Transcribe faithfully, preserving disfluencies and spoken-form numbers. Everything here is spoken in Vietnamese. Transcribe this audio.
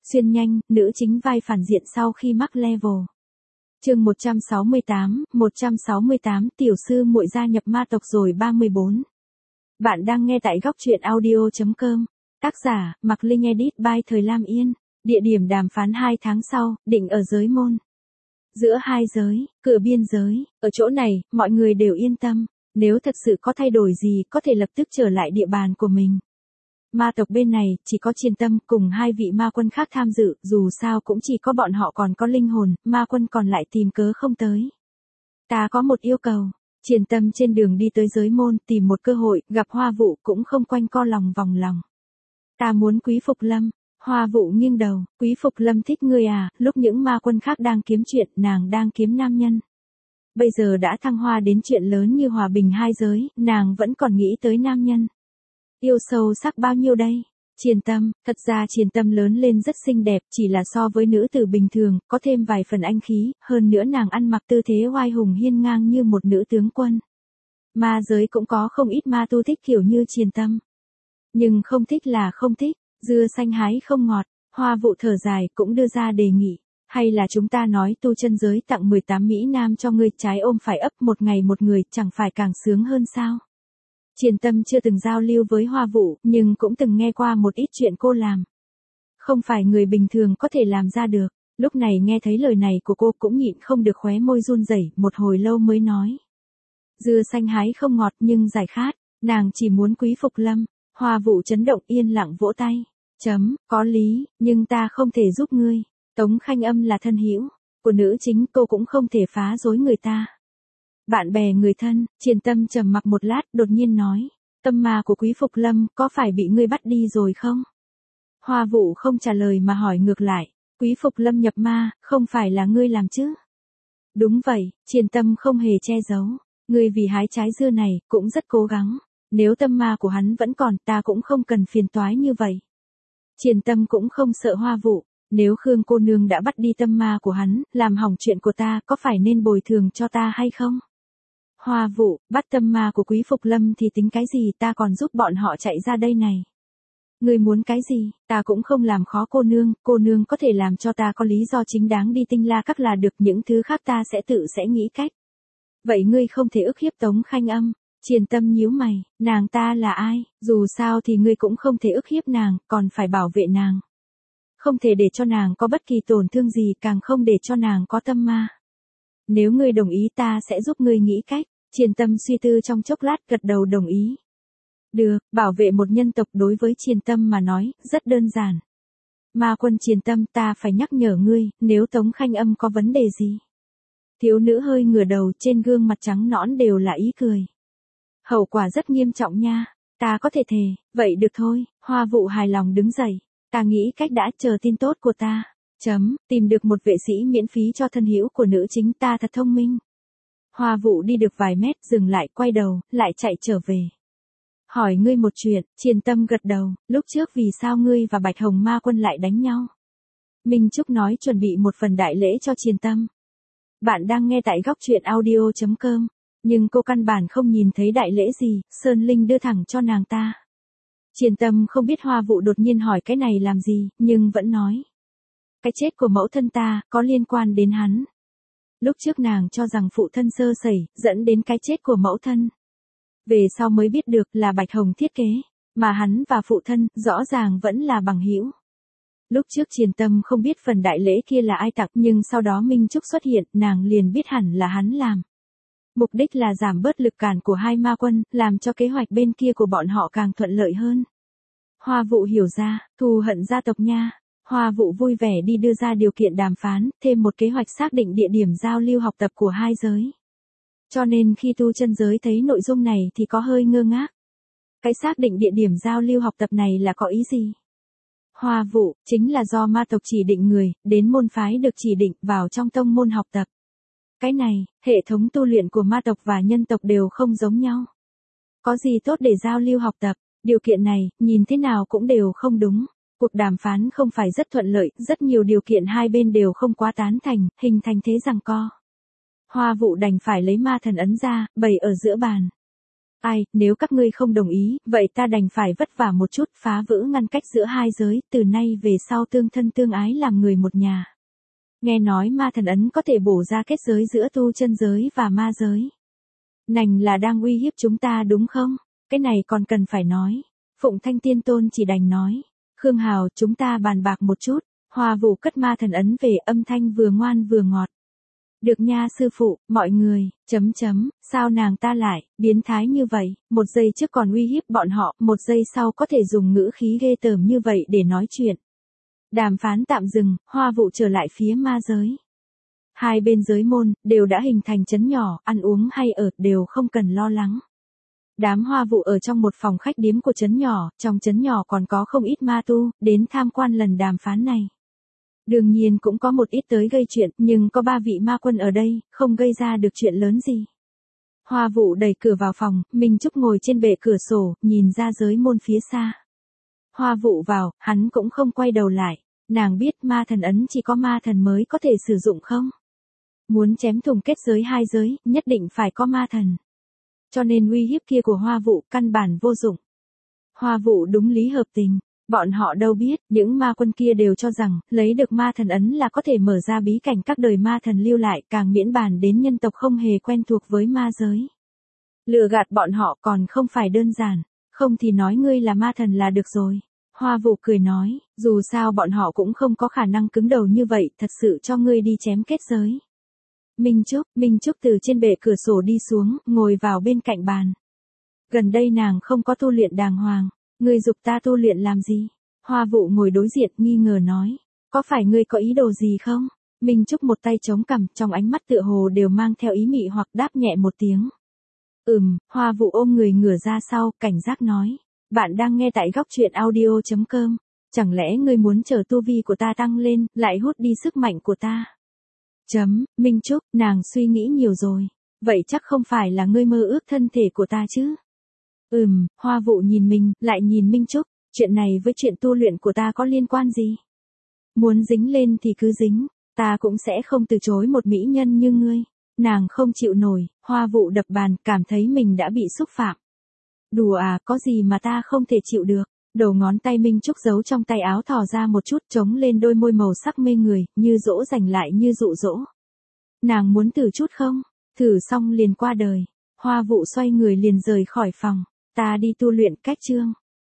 Xuyên nhanh, nữ chính vai phản diện sau khi mắc level. Chương một trăm sáu mươi tám, một trăm sáu mươi tám tiểu sư muội gia nhập ma tộc rồi ba mươi bốn. Bạn đang nghe tại góc truyện audio chấm com. Tác giả, Mạc Linh edit by Thời Lam Yên. Địa điểm đàm phán hai tháng sau, định ở giới môn. Giữa hai giới, cửa biên giới, ở chỗ này, mọi người đều yên tâm. Nếu thật sự có thay đổi gì có thể lập tức trở lại địa bàn của mình. Ma tộc bên này, chỉ có Triền Tâm cùng hai vị ma quân khác tham dự, dù sao cũng chỉ có bọn họ còn có linh hồn, ma quân còn lại tìm cớ không tới. Ta có một yêu cầu. Triền Tâm trên đường đi tới giới môn tìm một cơ hội, gặp Hoa Vũ cũng không quanh co lòng vòng lòng. Ta muốn Quý Phục Lâm. Hoa Vũ nghiêng đầu, Quý Phục Lâm thích ngươi à, lúc những ma quân khác đang kiếm chuyện, nàng đang kiếm nam nhân. Bây giờ đã thăng hoa đến chuyện lớn như hòa bình hai giới, nàng vẫn còn nghĩ tới nam nhân. Yêu sâu sắc bao nhiêu đây? Triền Tâm, thật ra Triền Tâm lớn lên rất xinh đẹp, chỉ là so với nữ tử bình thường, có thêm vài phần anh khí, hơn nữa nàng ăn mặc tư thế oai hùng hiên ngang như một nữ tướng quân. Ma giới cũng có không ít ma tu thích kiểu như Triền Tâm. Nhưng không thích là không thích, dưa xanh hái không ngọt, Hoa Vũ thở dài cũng đưa ra đề nghị. Hay là chúng ta nói tu chân giới tặng mười tám Mỹ Nam cho ngươi, trái ôm phải ấp một ngày một người, chẳng phải càng sướng hơn sao? Triền Tâm chưa từng giao lưu với Hoa Vũ, nhưng cũng từng nghe qua một ít chuyện cô làm. Không phải người bình thường có thể làm ra được. Lúc này nghe thấy lời này của cô cũng nhịn không được khóe môi run rẩy, một hồi lâu mới nói. Dưa xanh hái không ngọt nhưng giải khát, nàng chỉ muốn Quý Phục Lâm. Hoa Vũ chấn động yên lặng vỗ tay. Chấm, có lý, nhưng ta không thể giúp ngươi. Tống Khanh Âm là thân hữu của nữ chính, cô cũng không thể phá rối người ta. Bạn bè người thân, Triền Tâm trầm mặc một lát, đột nhiên nói, tâm ma của Quý Phục Lâm có phải bị ngươi bắt đi rồi không? Hoa Vũ không trả lời mà hỏi ngược lại, Quý Phục Lâm nhập ma, không phải là ngươi làm chứ? Đúng vậy, Triền Tâm không hề che giấu, ngươi vì hái trái dưa này, cũng rất cố gắng, nếu tâm ma của hắn vẫn còn, ta cũng không cần phiền toái như vậy. Triền Tâm cũng không sợ Hoa Vũ. Nếu Khương cô nương đã bắt đi tâm ma của hắn, làm hỏng chuyện của ta, có phải nên bồi thường cho ta hay không? Hoa Vũ, bắt tâm ma của Quý Phục Lâm thì tính cái gì, ta còn giúp bọn họ chạy ra đây này. Ngươi muốn cái gì, ta cũng không làm khó cô nương, cô nương có thể làm cho ta có lý do chính đáng đi Tinh La Các là được, những thứ khác ta sẽ tự sẽ nghĩ cách. Vậy ngươi không thể ức hiếp Tống Khanh Âm. Triền Tâm nhíu mày, nàng ta là ai, dù sao thì ngươi cũng không thể ức hiếp nàng, còn phải bảo vệ nàng. Không thể để cho nàng có bất kỳ tổn thương gì, càng không để cho nàng có tâm ma. Nếu ngươi đồng ý ta sẽ giúp ngươi nghĩ cách. Triền Tâm suy tư trong chốc lát gật đầu đồng ý. Được, bảo vệ một nhân tộc đối với Triền Tâm mà nói, rất đơn giản. Ma quân Triền Tâm, ta phải nhắc nhở ngươi, nếu Tống Khanh Âm có vấn đề gì. Thiếu nữ hơi ngửa đầu, trên gương mặt trắng nõn đều là ý cười. Hậu quả rất nghiêm trọng nha, ta có thể thề, vậy được thôi, Hoa Vũ hài lòng đứng dậy. Ta nghĩ cách đã, chờ tin tốt của ta. Chấm, tìm được một vệ sĩ miễn phí cho thân hữu của nữ chính, ta thật thông minh. Hoa Vũ đi được vài mét, dừng lại, quay đầu, lại chạy trở về. Hỏi ngươi một chuyện, Triền Tâm gật đầu, lúc trước vì sao ngươi và Bạch Hồng Ma Quân lại đánh nhau? Minh Trúc nói chuẩn bị một phần đại lễ cho Triền Tâm. Bạn đang nghe tại góc truyện audio chấm com, nhưng cô căn bản không nhìn thấy đại lễ gì, Sơn Linh đưa thẳng cho nàng ta. Triền Tâm không biết Hoa Vũ đột nhiên hỏi cái này làm gì, nhưng vẫn nói. Cái chết của mẫu thân ta, có liên quan đến hắn. Lúc trước nàng cho rằng phụ thân sơ sẩy, dẫn đến cái chết của mẫu thân. Về sau mới biết được là Bạch Hồng thiết kế, mà hắn và phụ thân, rõ ràng vẫn là bằng hữu. Lúc trước Triền Tâm không biết phần đại lễ kia là ai tặng, nhưng sau đó Minh Trúc xuất hiện, nàng liền biết hẳn là hắn làm. Mục đích là giảm bớt lực cản của hai ma quân, làm cho kế hoạch bên kia của bọn họ càng thuận lợi hơn. Hoa Vũ hiểu ra, thù hận gia tộc nha. Hoa Vũ vui vẻ đi đưa ra điều kiện đàm phán, thêm một kế hoạch xác định địa điểm giao lưu học tập của hai giới. Cho nên khi tu chân giới thấy nội dung này thì có hơi ngơ ngác. Cái xác định địa điểm giao lưu học tập này là có ý gì? Hoa Vũ, chính là do ma tộc chỉ định người, đến môn phái được chỉ định vào trong tông môn học tập. Cái này, hệ thống tu luyện của ma tộc và nhân tộc đều không giống nhau. Có gì tốt để giao lưu học tập, điều kiện này, nhìn thế nào cũng đều không đúng. Cuộc đàm phán không phải rất thuận lợi, rất nhiều điều kiện hai bên đều không quá tán thành, hình thành thế giằng co. Hoa Vũ đành phải lấy ma thần ấn ra, bày ở giữa bàn. Ai, nếu các ngươi không đồng ý, vậy ta đành phải vất vả một chút, phá vỡ ngăn cách giữa hai giới, từ nay về sau tương thân tương ái làm người một nhà. Nghe nói ma thần ấn có thể bổ ra kết giới giữa tu chân giới và ma giới. Nành là đang uy hiếp chúng ta đúng không? Cái này còn cần phải nói. Phụng Thanh Tiên Tôn chỉ đành nói. Khương Hào, chúng ta bàn bạc một chút. Hoa Vũ cất ma thần ấn về, âm thanh vừa ngoan vừa ngọt. Được nha sư phụ, mọi người, chấm chấm, sao nàng ta lại, biến thái như vậy, một giây trước còn uy hiếp bọn họ, một giây sau có thể dùng ngữ khí ghê tởm như vậy để nói chuyện. Đàm phán tạm dừng, Hoa Vũ trở lại phía ma giới. Hai bên giới môn, đều đã hình thành trấn nhỏ, ăn uống hay ở, đều không cần lo lắng. Đám Hoa Vũ ở trong một phòng khách điếm của trấn nhỏ, trong trấn nhỏ còn có không ít ma tu, đến tham quan lần đàm phán này. Đương nhiên cũng có một ít tới gây chuyện, nhưng có ba vị ma quân ở đây, không gây ra được chuyện lớn gì. Hoa Vũ đẩy cửa vào phòng, Minh Trúc ngồi trên bệ cửa sổ, nhìn ra giới môn phía xa. Hoa Vũ vào, hắn cũng không quay đầu lại, nàng biết ma thần ấn chỉ có ma thần mới có thể sử dụng không? Muốn chém thủng kết giới hai giới, nhất định phải có ma thần. Cho nên uy hiếp kia của Hoa Vũ căn bản vô dụng. Hoa Vũ đúng lý hợp tình. Bọn họ đâu biết, những ma quân kia đều cho rằng, lấy được ma thần ấn là có thể mở ra bí cảnh các đời ma thần lưu lại, càng miễn bàn đến nhân tộc không hề quen thuộc với ma giới. Lừa gạt bọn họ còn không phải đơn giản, không thì nói ngươi là ma thần là được rồi. Hoa Vũ cười nói, dù sao bọn họ cũng không có khả năng cứng đầu như vậy, thật sự cho ngươi đi chém kết giới. Minh Trúc, Minh Trúc từ trên bệ cửa sổ đi xuống, ngồi vào bên cạnh bàn. Gần đây nàng không có tu luyện đàng hoàng. Ngươi giục ta tu luyện làm gì? Hoa Vũ ngồi đối diện nghi ngờ nói. Có phải ngươi có ý đồ gì không? Minh Trúc một tay chống cằm, trong ánh mắt tựa hồ đều mang theo ý mị hoặc đáp nhẹ một tiếng. Ừm, Hoa Vũ ôm người ngửa ra sau, cảnh giác nói. Bạn đang nghe tại góc truyện audio chấm com. Chẳng lẽ ngươi muốn chờ tu vi của ta tăng lên, lại hút đi sức mạnh của ta? Chấm, Minh Trúc, nàng suy nghĩ nhiều rồi. Vậy chắc không phải là ngươi mơ ước thân thể của ta chứ? Ừm, Hoa Vũ nhìn mình, lại nhìn Minh Trúc, chuyện này với chuyện tu luyện của ta có liên quan gì? Muốn dính lên thì cứ dính, ta cũng sẽ không từ chối một mỹ nhân như ngươi. Nàng không chịu nổi, Hoa Vũ đập bàn, cảm thấy mình đã bị xúc phạm. Đùa à, có gì mà ta không thể chịu được. Đầu ngón tay Minh Trúc giấu trong tay áo thò ra một chút, chống lên đôi môi màu sắc mê người, như dỗ dành lại như dụ dỗ. Nàng muốn thử chút không? Thử xong liền qua đời. Hoa Vũ xoay người liền rời khỏi phòng. Ta đi tu luyện cách chương.